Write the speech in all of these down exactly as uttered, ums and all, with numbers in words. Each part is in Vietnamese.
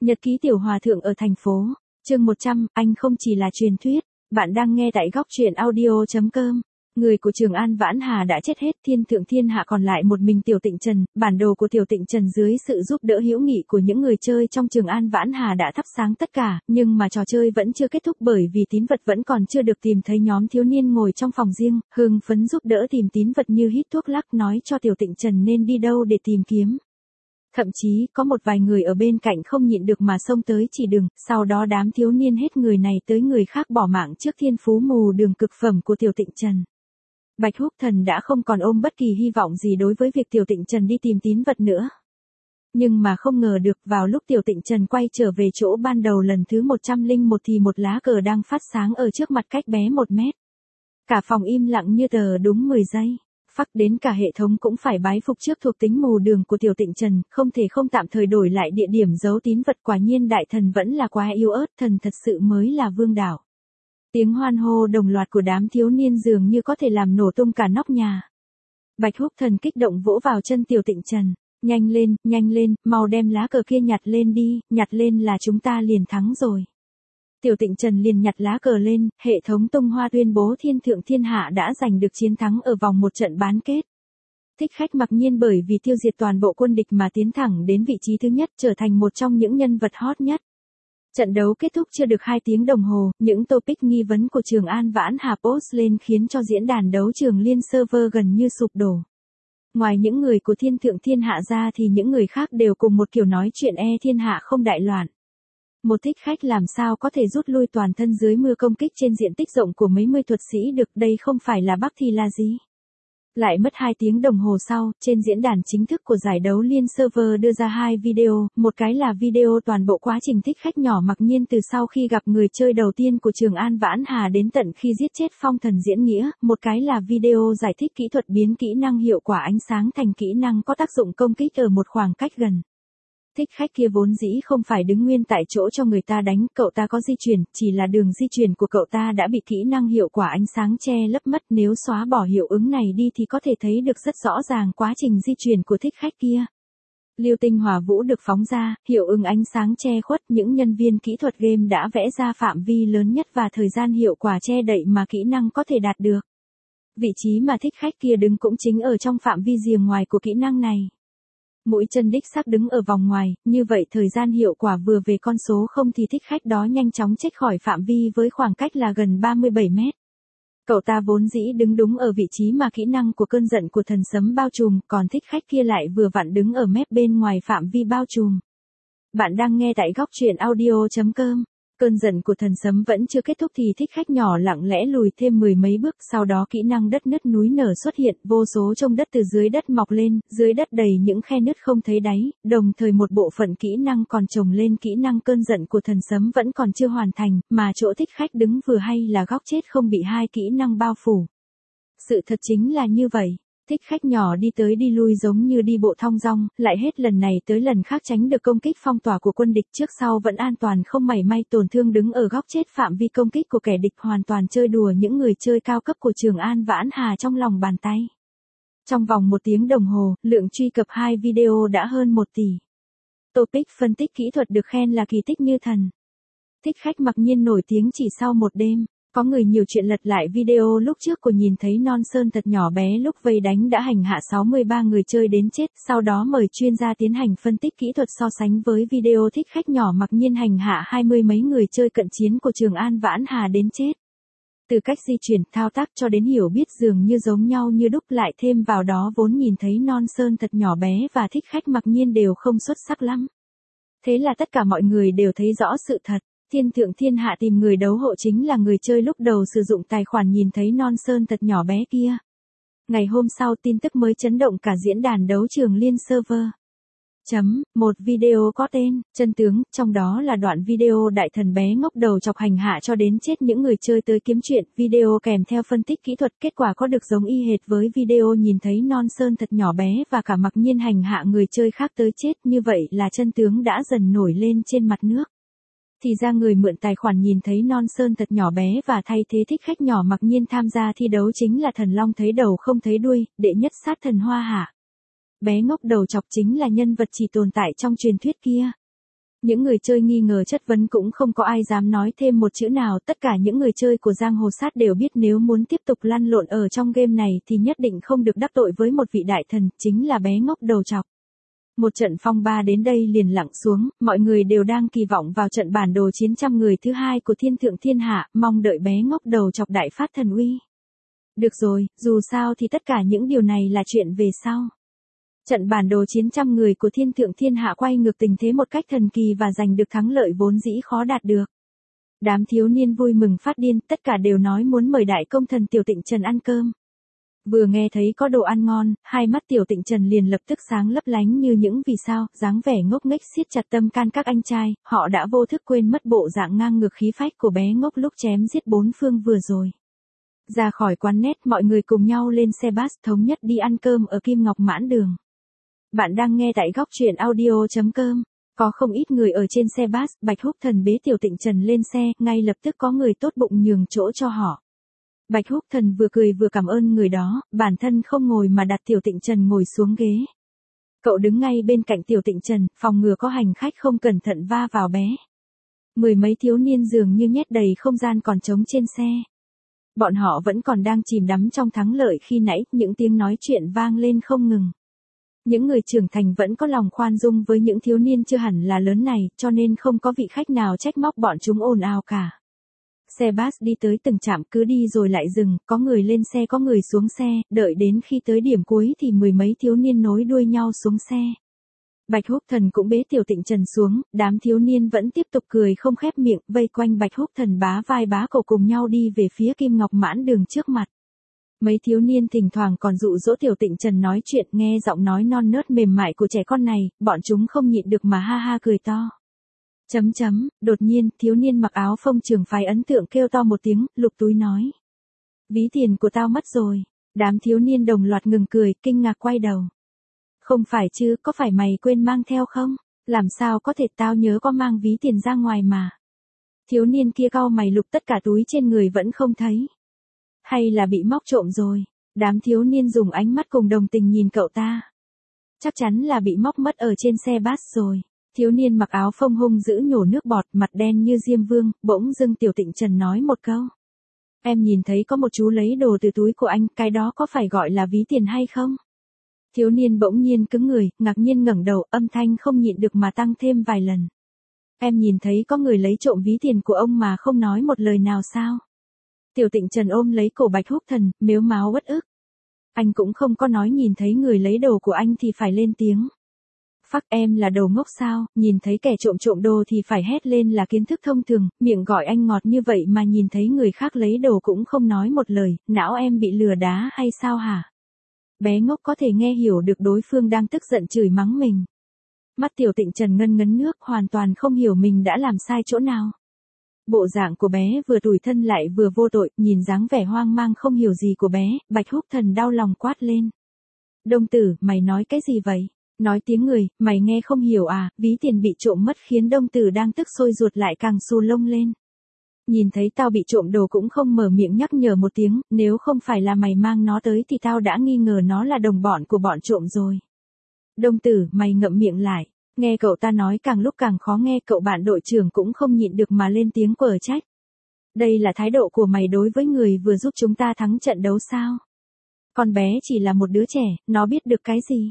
Nhật ký tiểu hòa thượng ở thành phố. Chương một trăm, anh không chỉ là truyền thuyết. Bạn đang nghe tại góc truyện audio chấm com. Người của Trường An Vãn Hà đã chết hết, thiên thượng thiên hạ còn lại một mình Tiểu Tịnh Trần. Bản đồ của Tiểu Tịnh Trần dưới sự giúp đỡ hữu nghị của những người chơi trong Trường An Vãn Hà đã thắp sáng tất cả, nhưng mà trò chơi vẫn chưa kết thúc bởi vì tín vật vẫn còn chưa được tìm thấy. Nhóm thiếu niên ngồi trong phòng riêng, hưng phấn giúp đỡ tìm tín vật như hít thuốc lắc, nói cho Tiểu Tịnh Trần nên đi đâu để tìm kiếm. Thậm chí, có một vài người ở bên cạnh không nhịn được mà xông tới chỉ đường, sau đó đám thiếu niên hết người này tới người khác bỏ mạng trước thiên phú mù đường cực phẩm của Tiểu Tịnh Trần. Bạch Húc Thần đã không còn ôm bất kỳ hy vọng gì đối với việc Tiểu Tịnh Trần đi tìm tín vật nữa. Nhưng mà không ngờ được, vào lúc Tiểu Tịnh Trần quay trở về chỗ ban đầu lần thứ một trăm lẻ một thì một lá cờ đang phát sáng ở trước mặt cách bé một mét. Cả phòng im lặng như tờ đúng mười giây. Phắc đến cả hệ thống cũng phải bái phục trước thuộc tính mù đường của Tiểu Tịnh Trần, không thể không tạm thời đổi lại địa điểm giấu tín vật. Quả nhiên đại thần vẫn là quá yếu ớt, thần thật sự mới là vương đạo. Tiếng hoan hô đồng loạt của đám thiếu niên dường như có thể làm nổ tung cả nóc nhà. Bạch Húc Thần kích động vỗ vào chân Tiểu Tịnh Trần. Nhanh lên, nhanh lên, mau đem lá cờ kia nhặt lên đi, nhặt lên là chúng ta liền thắng rồi. Tiểu Tịnh Trần liền nhặt lá cờ lên, hệ thống tung hoa tuyên bố thiên thượng thiên hạ đã giành được chiến thắng ở vòng một trận bán kết. Thích Khách mặc nhiên bởi vì tiêu diệt toàn bộ quân địch mà tiến thẳng đến vị trí thứ nhất, trở thành một trong những nhân vật hot nhất. Trận đấu kết thúc chưa được hai tiếng đồng hồ, những topic nghi vấn của Trường An Vãn Hà post lên khiến cho diễn đàn đấu trường liên server gần như sụp đổ. Ngoài những người của thiên thượng thiên hạ ra thì những người khác đều cùng một kiểu nói chuyện e thiên hạ không đại loạn. Một Thích Khách làm sao có thể rút lui toàn thân dưới mưa công kích trên diện tích rộng của mấy mươi thuật sĩ được, đây không phải là Bắc thì là gì. Lại mất hai tiếng đồng hồ sau, trên diễn đàn chính thức của giải đấu liên server đưa ra hai video, một cái là video toàn bộ quá trình Thích Khách nhỏ mặc nhiên từ sau khi gặp người chơi đầu tiên của Trường An Vãn Hà đến tận khi giết chết phong thần Diễn Nghĩa, một cái là video giải thích kỹ thuật biến kỹ năng hiệu quả ánh sáng thành kỹ năng có tác dụng công kích ở một khoảng cách gần. Thích Khách kia vốn dĩ không phải đứng nguyên tại chỗ cho người ta đánh, cậu ta có di chuyển, chỉ là đường di chuyển của cậu ta đã bị kỹ năng hiệu quả ánh sáng che lấp mất. Nếu xóa bỏ hiệu ứng này đi thì có thể thấy được rất rõ ràng quá trình di chuyển của Thích Khách kia. Lưu tinh hỏa vũ được phóng ra, hiệu ứng ánh sáng che khuất, những nhân viên kỹ thuật game đã vẽ ra phạm vi lớn nhất và thời gian hiệu quả che đậy mà kỹ năng có thể đạt được. Vị trí mà Thích Khách kia đứng cũng chính ở trong phạm vi rìa ngoài của kỹ năng này. Mũi chân đích xác đứng ở vòng ngoài, như vậy thời gian hiệu quả vừa về con số không thì Thích Khách đó nhanh chóng chết khỏi phạm vi với khoảng cách là gần ba mươi bảy mét. Cậu ta vốn dĩ đứng đúng ở vị trí mà kỹ năng của cơn giận của thần sấm bao trùm, còn Thích Khách kia lại vừa vặn đứng ở mép bên ngoài phạm vi bao trùm. Bạn đang nghe tại góc truyện audio chấm com. Cơn giận của thần sấm vẫn chưa kết thúc thì Thích Khách nhỏ lặng lẽ lùi thêm mười mấy bước, sau đó kỹ năng đất nứt núi nở xuất hiện, vô số trông đất từ dưới đất mọc lên, dưới đất đầy những khe nứt không thấy đáy, đồng thời một bộ phận kỹ năng còn chồng lên kỹ năng cơn giận của thần sấm vẫn còn chưa hoàn thành, mà chỗ Thích Khách đứng vừa hay là góc chết không bị hai kỹ năng bao phủ. Sự thật chính là như vậy. Thích Khách nhỏ đi tới đi lui giống như đi bộ thong dong, lại hết lần này tới lần khác tránh được công kích phong tỏa của quân địch, trước sau vẫn an toàn không mảy may tổn thương, đứng ở góc chết phạm vi công kích của kẻ địch, hoàn toàn chơi đùa những người chơi cao cấp của Trường An Vãn Hà trong lòng bàn tay. Trong vòng một tiếng đồng hồ, lượng truy cập hai video đã hơn một tỷ. Topic phân tích kỹ thuật được khen là kỳ tích như thần. Thích Khách mặc nhiên nổi tiếng chỉ sau một đêm. Có người nhiều chuyện lật lại video lúc trước của nhìn thấy non sơn thật nhỏ bé lúc vây đánh đã hành hạ sáu mươi ba người chơi đến chết, sau đó mời chuyên gia tiến hành phân tích kỹ thuật so sánh với video Thích Khách nhỏ mặc nhiên hành hạ hai mươi mấy người chơi cận chiến của Trường An Vãn Hà đến chết. Từ cách di chuyển, thao tác cho đến hiểu biết dường như giống nhau như đúc, lại thêm vào đó vốn nhìn thấy non sơn thật nhỏ bé và Thích Khách mặc nhiên đều không xuất sắc lắm. Thế là tất cả mọi người đều thấy rõ sự thật. Thiên thượng thiên hạ tìm người đấu hộ chính là người chơi lúc đầu sử dụng tài khoản nhìn thấy non sơn thật nhỏ bé kia. Ngày hôm sau tin tức mới chấn động cả diễn đàn đấu trường liên server. Chấm, một video có tên, chân tướng, trong đó là đoạn video đại thần bé ngốc đầu chọc hành hạ cho đến chết những người chơi tới kiếm chuyện, video kèm theo phân tích kỹ thuật, kết quả có được giống y hệt với video nhìn thấy non sơn thật nhỏ bé và cả mặc nhiên hành hạ người chơi khác tới chết, như vậy là chân tướng đã dần nổi lên trên mặt nước. Thì ra người mượn tài khoản nhìn thấy non sơn thật nhỏ bé và thay thế Thích Khách nhỏ mặc nhiên tham gia thi đấu chính là thần long thấy đầu không thấy đuôi, đệ nhất sát thần Hoa Hạ. Bé ngốc đầu chọc chính là nhân vật chỉ tồn tại trong truyền thuyết kia. Những người chơi nghi ngờ chất vấn cũng không có ai dám nói thêm một chữ nào, tất cả những người chơi của giang hồ sát đều biết nếu muốn tiếp tục lăn lộn ở trong game này thì nhất định không được đắc tội với một vị đại thần, chính là bé ngốc đầu trọc. Một trận phong ba đến đây liền lặng xuống, mọi người đều đang kỳ vọng vào trận bản đồ chiến trăm người thứ hai của thiên thượng thiên hạ, mong đợi bé ngốc đầu trọc đại phát thần uy. Được rồi, dù sao thì tất cả những điều này là chuyện về sau. Trận bản đồ chiến trăm người của thiên thượng thiên hạ quay ngược tình thế một cách thần kỳ và giành được thắng lợi vốn dĩ khó đạt được. Đám thiếu niên vui mừng phát điên, tất cả đều nói muốn mời đại công thần Tiểu Tịnh Trần ăn cơm. Vừa nghe thấy có đồ ăn ngon, hai mắt Tiểu Tịnh Trần liền lập tức sáng lấp lánh như những vì sao, dáng vẻ ngốc nghếch siết chặt tâm can các anh trai, họ đã vô thức quên mất bộ dạng ngang ngược khí phách của bé ngốc lúc chém giết bốn phương vừa rồi. Ra khỏi quán net, mọi người cùng nhau lên xe bus thống nhất đi ăn cơm ở Kim Ngọc Mãn Đường. Bạn đang nghe tại góc truyện audio chấm com. Có không ít người ở trên xe bus, Bạch Húc Thần bế Tiểu Tịnh Trần lên xe, ngay lập tức có người tốt bụng nhường chỗ cho họ. Bạch Húc Thần vừa cười vừa cảm ơn người đó, bản thân không ngồi mà đặt Tiểu Tịnh Trần ngồi xuống ghế. Cậu đứng ngay bên cạnh Tiểu Tịnh Trần, phòng ngừa có hành khách không cẩn thận va vào bé. Mười mấy thiếu niên dường như nhét đầy không gian còn trống trên xe. Bọn họ vẫn còn đang chìm đắm trong thắng lợi khi nãy, những tiếng nói chuyện vang lên không ngừng. Những người trưởng thành vẫn có lòng khoan dung với những thiếu niên chưa hẳn là lớn này, cho nên không có vị khách nào trách móc bọn chúng ồn ào cả. Xe bus đi tới từng trạm cứ đi rồi lại dừng, có người lên xe có người xuống xe, đợi đến khi tới điểm cuối thì mười mấy thiếu niên nối đuôi nhau xuống xe. Bạch Húc Thần cũng bế Tiểu Tịnh Trần xuống, đám thiếu niên vẫn tiếp tục cười không khép miệng, vây quanh Bạch Húc Thần bá vai bá cổ cùng nhau đi về phía Kim Ngọc Mãn Đường trước mặt. Mấy thiếu niên thỉnh thoảng còn dụ dỗ Tiểu Tịnh Trần nói chuyện, nghe giọng nói non nớt mềm mại của trẻ con này, bọn chúng không nhịn được mà ha ha cười to. Chấm chấm, đột nhiên, thiếu niên mặc áo phông trường phái ấn tượng kêu to một tiếng, lục túi nói. Ví tiền của tao mất rồi. Đám thiếu niên đồng loạt ngừng cười, kinh ngạc quay đầu. Không phải chứ, có phải mày quên mang theo không? Làm sao có thể, tao nhớ có mang ví tiền ra ngoài mà. Thiếu niên kia cau mày lục tất cả túi trên người vẫn không thấy. Hay là bị móc trộm rồi? Đám thiếu niên dùng ánh mắt cùng đồng tình nhìn cậu ta. Chắc chắn là bị móc mất ở trên xe bus rồi. Thiếu niên mặc áo phông hung dữ nhổ nước bọt, mặt đen như diêm vương, bỗng dưng Tiểu Tịnh Trần nói một câu. Em nhìn thấy có một chú lấy đồ từ túi của anh, cái đó có phải gọi là ví tiền hay không? Thiếu niên bỗng nhiên cứng người, ngạc nhiên ngẩng đầu, âm thanh không nhịn được mà tăng thêm vài lần. Em nhìn thấy có người lấy trộm ví tiền của ông mà không nói một lời nào sao? Tiểu Tịnh Trần ôm lấy cổ Bạch Húc Thần, mếu máo uất ức. Anh cũng không có nói nhìn thấy người lấy đồ của anh thì phải lên tiếng. Phắc, em là đồ ngốc sao, nhìn thấy kẻ trộm trộm đồ thì phải hét lên là kiến thức thông thường, miệng gọi anh ngọt như vậy mà nhìn thấy người khác lấy đồ cũng không nói một lời, não em bị lừa đá hay sao hả? Bé ngốc có thể nghe hiểu được đối phương đang tức giận chửi mắng mình. Mắt Tiểu Tịnh Trần ngân ngấn nước, hoàn toàn không hiểu mình đã làm sai chỗ nào. Bộ dạng của bé vừa tủi thân lại vừa vô tội, nhìn dáng vẻ hoang mang không hiểu gì của bé, Bạch Húc Thần đau lòng quát lên. Đông tử, mày nói cái gì vậy? Nói tiếng người, mày nghe không hiểu à, ví tiền bị trộm mất khiến đông tử đang tức sôi ruột lại càng xù lông lên. Nhìn thấy tao bị trộm đồ cũng không mở miệng nhắc nhở một tiếng, nếu không phải là mày mang nó tới thì tao đã nghi ngờ nó là đồng bọn của bọn trộm rồi. Đông tử, mày ngậm miệng lại. Nghe cậu ta nói càng lúc càng khó nghe, cậu bạn đội trưởng cũng không nhịn được mà lên tiếng quở trách. Đây là thái độ của mày đối với người vừa giúp chúng ta thắng trận đấu sao? Con bé chỉ là một đứa trẻ, nó biết được cái gì?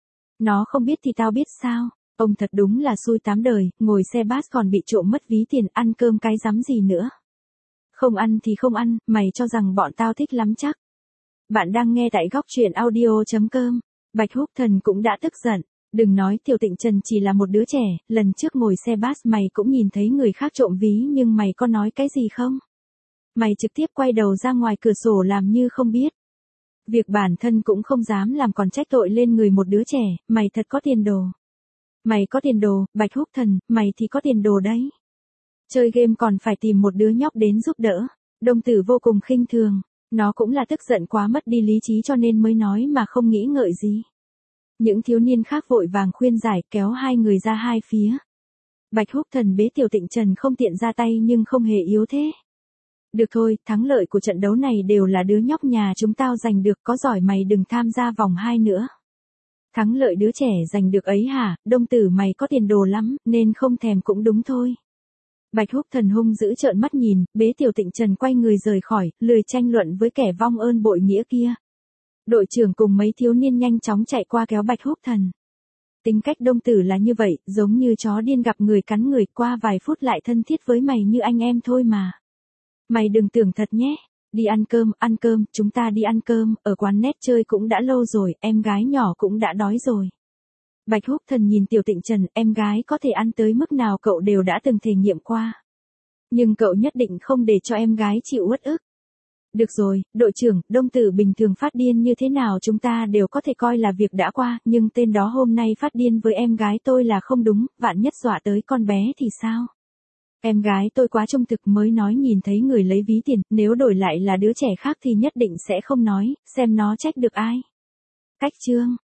Nó không biết thì tao biết sao? Ông thật đúng là xui tám đời, ngồi xe bus còn bị trộm mất ví tiền, ăn cơm cái rắm gì nữa. Không ăn thì không ăn, mày cho rằng bọn tao thích lắm chắc. Bạn đang nghe tại góc truyện audio chấm com. Bạch Húc Thần cũng đã tức giận. Đừng nói Tiểu Tịnh Trần chỉ là một đứa trẻ, lần trước ngồi xe bus mày cũng nhìn thấy người khác trộm ví nhưng mày có nói cái gì không? Mày trực tiếp quay đầu ra ngoài cửa sổ làm như không biết. Việc bản thân cũng không dám làm còn trách tội lên người một đứa trẻ, mày thật có tiền đồ. Mày có tiền đồ, Bạch Húc Thần, mày thì có tiền đồ đấy. Chơi game còn phải tìm một đứa nhóc đến giúp đỡ. Đông tử vô cùng khinh thường, nó cũng là tức giận quá mất đi lý trí cho nên mới nói mà không nghĩ ngợi gì. Những thiếu niên khác vội vàng khuyên giải, kéo hai người ra hai phía. Bạch Húc Thần bế Tiểu Tịnh Trần không tiện ra tay nhưng không hề yếu thế. Được thôi, thắng lợi của trận đấu này đều là đứa nhóc nhà chúng tao giành được, có giỏi mày đừng tham gia vòng hai nữa. Thắng lợi đứa trẻ giành được ấy hả, Đông Tử mày có tiền đồ lắm, nên không thèm cũng đúng thôi. Bạch Húc Thần hung dữ trợn mắt nhìn, bế Tiểu Tịnh Trần quay người rời khỏi, lười tranh luận với kẻ vong ơn bội nghĩa kia. Đội trưởng cùng mấy thiếu niên nhanh chóng chạy qua kéo Bạch Húc Thần. Tính cách Đông Tử là như vậy, giống như chó điên gặp người cắn người, qua vài phút lại thân thiết với mày như anh em thôi mà. Mày đừng tưởng thật nhé. Đi ăn cơm, ăn cơm, chúng ta đi ăn cơm, ở quán nét chơi cũng đã lâu rồi, em gái nhỏ cũng đã đói rồi. Bạch Húc Thần nhìn Tiểu Tịnh Trần, em gái có thể ăn tới mức nào cậu đều đã từng thể nghiệm qua. Nhưng cậu nhất định không để cho em gái chịu uất ức. Được rồi, đội trưởng, Đông Tử bình thường phát điên như thế nào chúng ta đều có thể coi là việc đã qua, nhưng tên đó hôm nay phát điên với em gái tôi là không đúng, vạn nhất dọa tới con bé thì sao? Em gái tôi quá trung thực mới nói nhìn thấy người lấy ví tiền, nếu đổi lại là đứa trẻ khác thì nhất định sẽ không nói, xem nó trách được ai. Cách chương